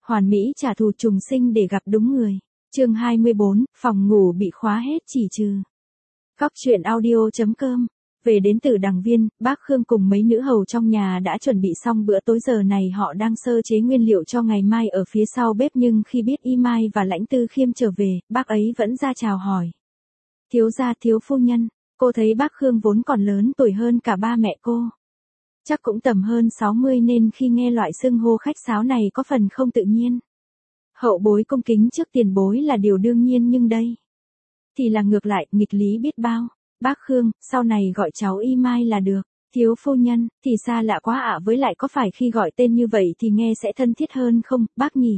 Hoàn mỹ trả thù trùng sinh để gặp đúng người. Chương 24, phòng ngủ bị khóa hết chỉ trừ. Góc truyện audio.com. Về đến Tử Đằng Viên, bác Khương cùng mấy nữ hầu trong nhà đã chuẩn bị xong bữa tối, giờ này họ đang sơ chế nguyên liệu cho ngày mai ở phía sau bếp, nhưng khi biết Y Mai và Lãnh Tư Khiêm trở về, bác ấy vẫn ra chào hỏi. Thiếu gia, thiếu phu nhân. Cô thấy bác Khương vốn còn lớn tuổi hơn cả ba mẹ cô. Chắc cũng tầm hơn 60 nên khi nghe loại xưng hô khách sáo này có phần không tự nhiên. Hậu bối cung kính trước tiền bối là điều đương nhiên, nhưng đây thì là ngược lại, nghịch lý biết bao. Bác Khương, sau này gọi cháu Y Mai là được. Thiếu phu nhân, thì xa lạ quá ạ, với lại có phải khi gọi tên như vậy thì nghe sẽ thân thiết hơn không, bác nhỉ?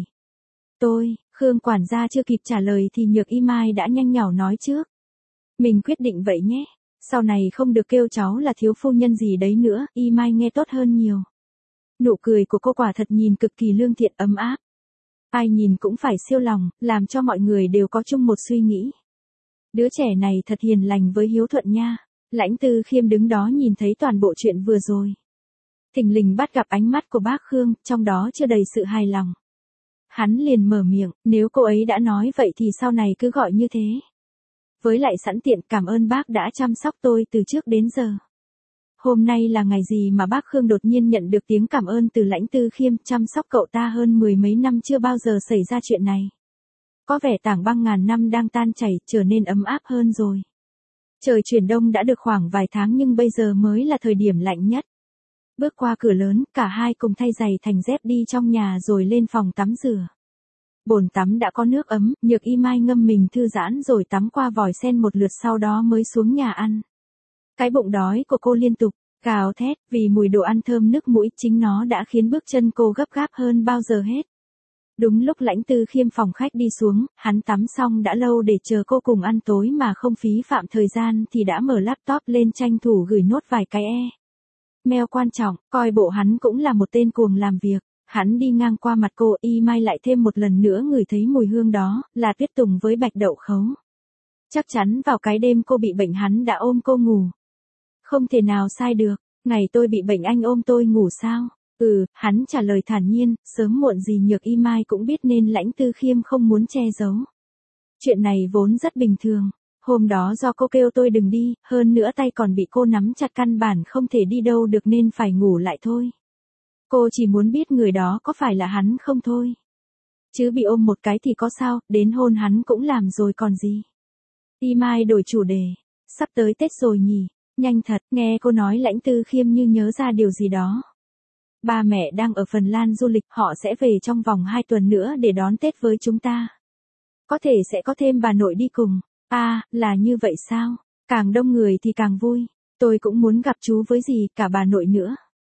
Khương quản gia chưa kịp trả lời thì Nhược Y Mai đã nhanh nhảu nói trước. Mình quyết định vậy nhé. Sau này không được kêu cháu là thiếu phu nhân gì đấy nữa, Y Mai nghe tốt hơn nhiều. Nụ cười của cô quả thật nhìn cực kỳ lương thiện ấm áp. Ai nhìn cũng phải siêu lòng, làm cho mọi người đều có chung một suy nghĩ. Đứa trẻ này thật hiền lành với hiếu thuận nha. Lãnh Tư Khiêm đứng đó nhìn thấy toàn bộ chuyện vừa rồi. Thình lình bắt gặp ánh mắt của bác Khương, trong đó chưa đầy sự hài lòng. Hắn liền mở miệng, nếu cô ấy đã nói vậy thì sau này cứ gọi như thế. Với lại sẵn tiện cảm ơn bác đã chăm sóc tôi từ trước đến giờ. Hôm nay là ngày gì mà bác Khương đột nhiên nhận được tiếng cảm ơn từ Lãnh Tư Khiêm, chăm sóc cậu ta hơn 10 mấy năm chưa bao giờ xảy ra chuyện này. Có vẻ tảng băng ngàn năm đang tan chảy, trở nên ấm áp hơn rồi. Trời chuyển đông đã được khoảng vài tháng nhưng bây giờ mới là thời điểm lạnh nhất. Bước qua cửa lớn, cả hai cùng thay giày thành dép đi trong nhà rồi lên phòng tắm rửa. Bồn tắm đã có nước ấm, Nhược Y Mai ngâm mình thư giãn rồi tắm qua vòi sen một lượt, sau đó mới xuống nhà ăn. Cái bụng đói của cô liên tục gào thét vì mùi đồ ăn thơm nức mũi, chính nó đã khiến bước chân cô gấp gáp hơn bao giờ hết. Đúng lúc Lãnh Tư Khiêm phòng khách đi xuống, hắn tắm xong đã lâu để chờ cô cùng ăn tối mà không phí phạm thời gian thì đã mở laptop lên tranh thủ gửi nốt vài cái mail quan trọng, coi bộ hắn cũng là một tên cuồng làm việc. Hắn đi ngang qua mặt cô, Y Mai lại thêm một lần nữa ngửi thấy mùi hương đó, là tuyết tùng với bạch đậu khấu. Chắc chắn vào cái đêm cô bị bệnh hắn đã ôm cô ngủ. Không thể nào sai được, ngày tôi bị bệnh anh ôm tôi ngủ sao? Hắn trả lời thản nhiên, sớm muộn gì Nhược Y Mai cũng biết nên Lãnh Tư Khiêm không muốn che giấu. Chuyện này vốn rất bình thường, hôm đó do cô kêu tôi đừng đi, hơn nữa tay còn bị cô nắm chặt căn bản không thể đi đâu được nên phải ngủ lại thôi. Cô chỉ muốn biết người đó có phải là hắn không thôi. Chứ bị ôm một cái thì có sao, đến hôn hắn cũng làm rồi còn gì. Y Mai đổi chủ đề, sắp tới Tết rồi nhỉ, nhanh thật, nghe cô nói Lãnh Tư Khiêm như nhớ ra điều gì đó. Ba mẹ đang ở Phần Lan du lịch, họ sẽ về trong vòng 2 tuần nữa để đón Tết với chúng ta. Có thể sẽ có thêm bà nội đi cùng. Là như vậy sao? Càng đông người thì càng vui. Tôi cũng muốn gặp chú với dì, cả bà nội nữa.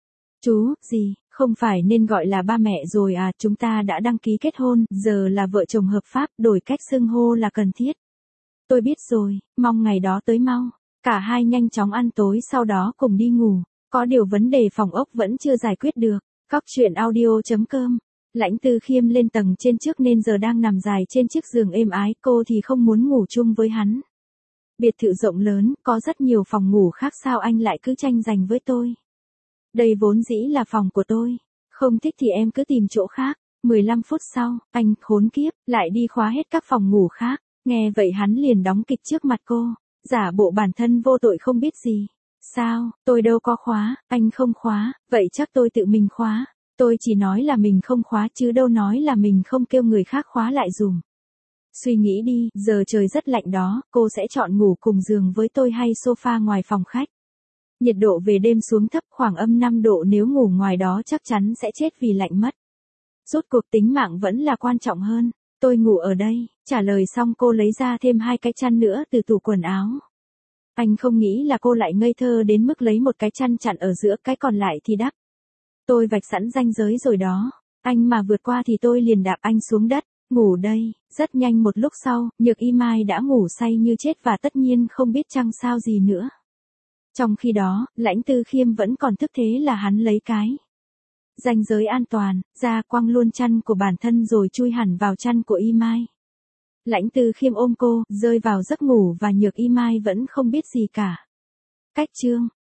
Chú, dì, không phải nên gọi là ba mẹ rồi à, chúng ta đã đăng ký kết hôn, giờ là vợ chồng hợp pháp, đổi cách xưng hô là cần thiết. Tôi biết rồi, mong ngày đó tới mau. Cả hai nhanh chóng ăn tối sau đó cùng đi ngủ. Có điều vấn đề phòng ốc vẫn chưa giải quyết được. Góc truyện audio.com. Lãnh Tư Khiêm lên tầng trên trước nên giờ đang nằm dài trên chiếc giường êm ái, cô thì không muốn ngủ chung với hắn. Biệt thự rộng lớn, có rất nhiều phòng ngủ khác, sao anh lại cứ tranh giành với tôi? Đây vốn dĩ là phòng của tôi. Không thích thì em cứ tìm chỗ khác. 15 phút sau, anh khốn kiếp, lại đi khóa hết các phòng ngủ khác. Nghe vậy hắn liền đóng kịch trước mặt cô, giả bộ bản thân vô tội không biết gì. Sao, tôi đâu có khóa, anh không khóa, vậy chắc tôi tự mình khóa. Tôi chỉ nói là mình không khóa chứ đâu nói là mình không kêu người khác khóa lại dùm. Suy nghĩ đi, giờ trời rất lạnh đó, cô sẽ chọn ngủ cùng giường với tôi hay sofa ngoài phòng khách? Nhiệt độ về đêm xuống thấp khoảng âm 5 độ, nếu ngủ ngoài đó chắc chắn sẽ chết vì lạnh mất. Rốt cuộc tính mạng vẫn là quan trọng hơn. Tôi ngủ ở đây. Trả lời xong cô lấy ra thêm 2 cái chăn nữa từ tủ quần áo. Anh không nghĩ là cô lại ngây thơ đến mức lấy một cái chăn chặn ở giữa, cái còn lại thì đắp. Tôi vạch sẵn ranh giới rồi đó. Anh mà vượt qua thì tôi liền đạp anh xuống đất. Ngủ đây. Rất nhanh một lúc sau, Nhược Y Mai đã ngủ say như chết và tất nhiên không biết chăng sao gì nữa. Trong khi đó, Lãnh Tư Khiêm vẫn còn thức, thế là hắn lấy cái ranh giới an toàn, ra quăng luôn chăn của bản thân rồi chui hẳn vào chăn của Y Mai. Lãnh Tư Khiêm ôm cô, rơi vào giấc ngủ và Nhược Y Mai vẫn không biết gì cả. Cách chương